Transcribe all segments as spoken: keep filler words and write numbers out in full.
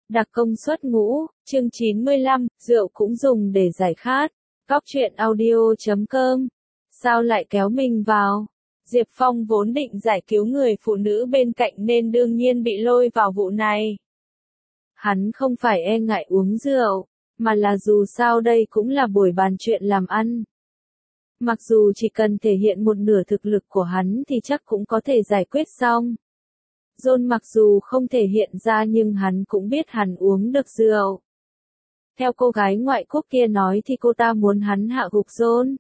Đặc công suất ngũ, chương chín mươi lăm, rượu cũng dùng để giải khát. Góc truyện audio chấm com. Sao lại kéo mình vào? Diệp Phong vốn định giải cứu người phụ nữ bên cạnh nên đương nhiên bị lôi vào vụ này. Hắn không phải e ngại uống rượu, mà là dù sao đây cũng là buổi bàn chuyện làm ăn. Mặc dù chỉ cần thể hiện một nửa thực lực của hắn thì chắc cũng có thể giải quyết xong. John mặc dù không thể hiện ra nhưng hắn cũng biết hắn uống được rượu. Theo cô gái ngoại quốc kia nói thì cô ta muốn hắn hạ gục John.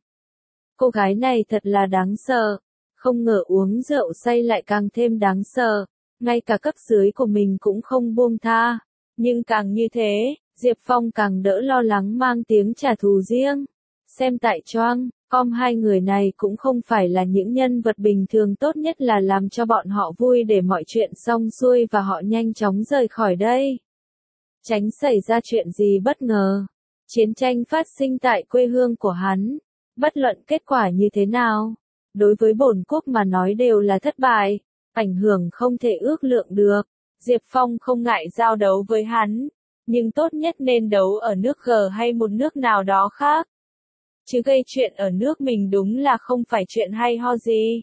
Cô gái này thật là đáng sợ. Không ngờ uống rượu say lại càng thêm đáng sợ. Ngay cả cấp dưới của mình cũng không buông tha. Nhưng càng như thế, Diệp Phong càng đỡ lo lắng mang tiếng trả thù riêng. Xem tại Choang com hai người này cũng không phải là những nhân vật bình thường, tốt nhất là làm cho bọn họ vui để mọi chuyện xong xuôi và họ nhanh chóng rời khỏi đây. Tránh xảy ra chuyện gì bất ngờ. Chiến tranh phát sinh tại quê hương của hắn. Bất luận kết quả như thế nào, đối với bổn quốc mà nói đều là thất bại, ảnh hưởng không thể ước lượng được. Diệp Phong không ngại giao đấu với hắn, nhưng tốt nhất nên đấu ở nước G hay một nước nào đó khác. Chứ gây chuyện ở nước mình đúng là không phải chuyện hay ho gì.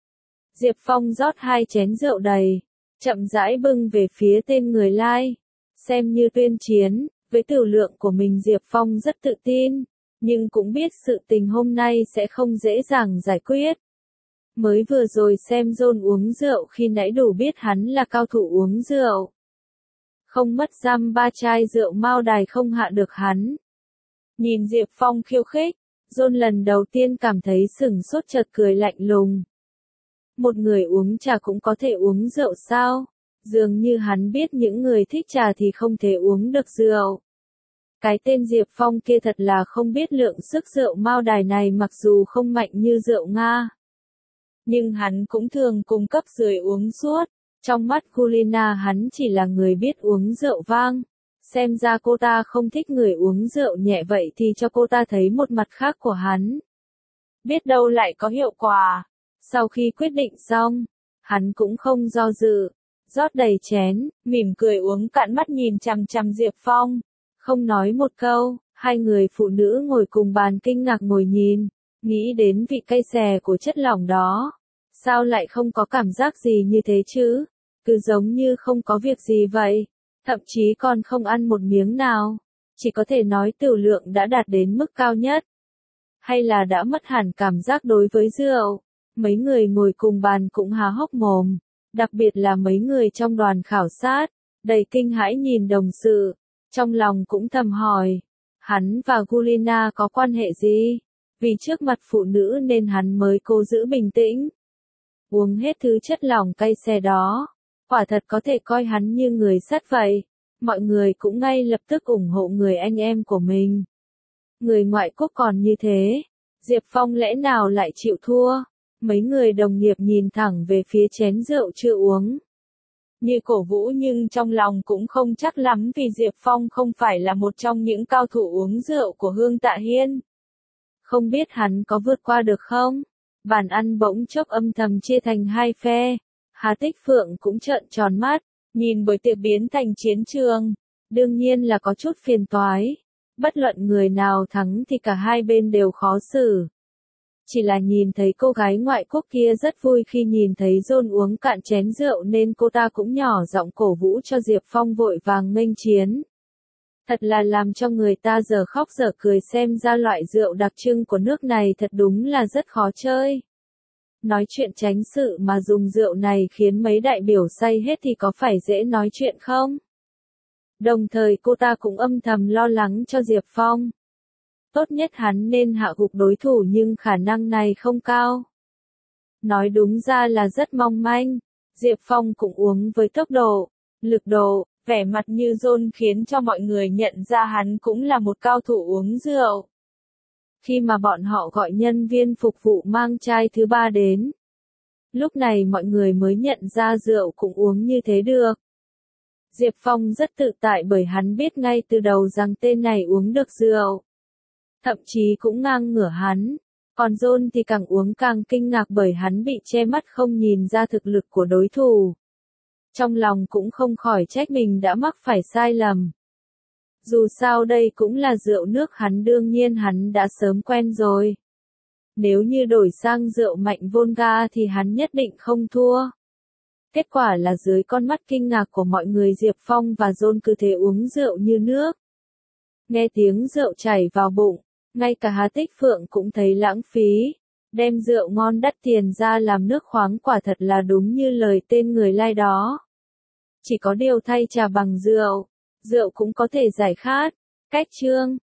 Diệp Phong rót hai chén rượu đầy, chậm rãi bưng về phía tên người lai. Xem như tuyên chiến, với tiểu lượng của mình Diệp Phong rất tự tin, nhưng cũng biết sự tình hôm nay sẽ không dễ dàng giải quyết. Mới vừa rồi xem John uống rượu khi nãy đủ biết hắn là cao thủ uống rượu. Không mất dăm ba chai rượu Mao Đài không hạ được hắn. Nhìn Diệp Phong khiêu khích, John lần đầu tiên cảm thấy sửng sốt, chợt cười lạnh lùng. Một người uống trà cũng có thể uống rượu sao? Dường như hắn biết những người thích trà thì không thể uống được rượu. Cái tên Diệp Phong kia thật là không biết lượng sức. Rượu Mao Đài này mặc dù không mạnh như rượu Nga, nhưng hắn cũng thường cùng cấp dưới uống suốt. Trong mắt Gulina hắn chỉ là người biết uống rượu vang. Xem ra cô ta không thích người uống rượu nhẹ, vậy thì cho cô ta thấy một mặt khác của hắn. Biết đâu lại có hiệu quả. Sau khi quyết định xong, hắn cũng không do dự, rót đầy chén, mỉm cười uống cạn, mắt nhìn chằm chằm Diệp Phong. Không nói một câu, hai người phụ nữ ngồi cùng bàn kinh ngạc ngồi nhìn, nghĩ đến vị cay xè của chất lỏng đó. Sao lại không có cảm giác gì như thế chứ? Cứ giống như không có việc gì vậy. Thậm chí còn không ăn một miếng nào. Chỉ có thể nói tiểu lượng đã đạt đến mức cao nhất. Hay là đã mất hẳn cảm giác đối với rượu. Mấy người ngồi cùng bàn cũng há hốc mồm. Đặc biệt là mấy người trong đoàn khảo sát, đầy kinh hãi nhìn đồng sự. Trong lòng cũng thầm hỏi, hắn và Gulina có quan hệ gì? Vì trước mặt phụ nữ nên hắn mới cố giữ bình tĩnh. Uống hết thứ chất lỏng cay xè đó, quả thật có thể coi hắn như người sắt vậy. Mọi người cũng ngay lập tức ủng hộ người anh em của mình. Người ngoại quốc còn như thế, Diệp Phong lẽ nào lại chịu thua? Mấy người đồng nghiệp nhìn thẳng về phía chén rượu chưa uống, như cổ vũ, nhưng trong lòng cũng không chắc lắm vì Diệp Phong không phải là một trong những cao thủ uống rượu của Hương Tạ Hiên. Không biết hắn có vượt qua được không? Bàn ăn bỗng chốc âm thầm chia thành hai phe. Hà Tích Phượng cũng trợn tròn mắt, nhìn buổi tiệc biến thành chiến trường. Đương nhiên là có chút phiền toái. Bất luận người nào thắng thì cả hai bên đều khó xử. Chỉ là nhìn thấy cô gái ngoại quốc kia rất vui khi nhìn thấy John uống cạn chén rượu nên cô ta cũng nhỏ giọng cổ vũ cho Diệp Phong vội vàng nghênh chiến. Thật là làm cho người ta giờ khóc giờ cười, xem ra loại rượu đặc trưng của nước này thật đúng là rất khó chơi. Nói chuyện tránh sự mà dùng rượu này khiến mấy đại biểu say hết thì có phải dễ nói chuyện không? Đồng thời cô ta cũng âm thầm lo lắng cho Diệp Phong. Tốt nhất hắn nên hạ gục đối thủ nhưng khả năng này không cao. Nói đúng ra là rất mong manh. Diệp Phong cũng uống với tốc độ, lực độ, vẻ mặt như John khiến cho mọi người nhận ra hắn cũng là một cao thủ uống rượu. Khi mà bọn họ gọi nhân viên phục vụ mang chai thứ ba đến, lúc này mọi người mới nhận ra rượu cũng uống như thế được. Diệp Phong rất tự tại bởi hắn biết ngay từ đầu rằng tên này uống được rượu. Thậm chí cũng ngang ngửa hắn. Còn John thì càng uống càng kinh ngạc bởi hắn bị che mắt không nhìn ra thực lực của đối thủ. Trong lòng cũng không khỏi trách mình đã mắc phải sai lầm. Dù sao đây cũng là rượu nước hắn đương nhiên hắn đã sớm quen rồi. Nếu như đổi sang rượu mạnh Volga thì hắn nhất định không thua. Kết quả là dưới con mắt kinh ngạc của mọi người Diệp Phong và John cứ thế uống rượu như nước. Nghe tiếng rượu chảy vào bụng, ngay cả Hà Tích Phượng cũng thấy lãng phí. Đem rượu ngon đắt tiền ra làm nước khoáng quả thật là đúng như lời tên người lai đó. Chỉ có điều thay trà bằng rượu, rượu cũng có thể giải khát. Cách chương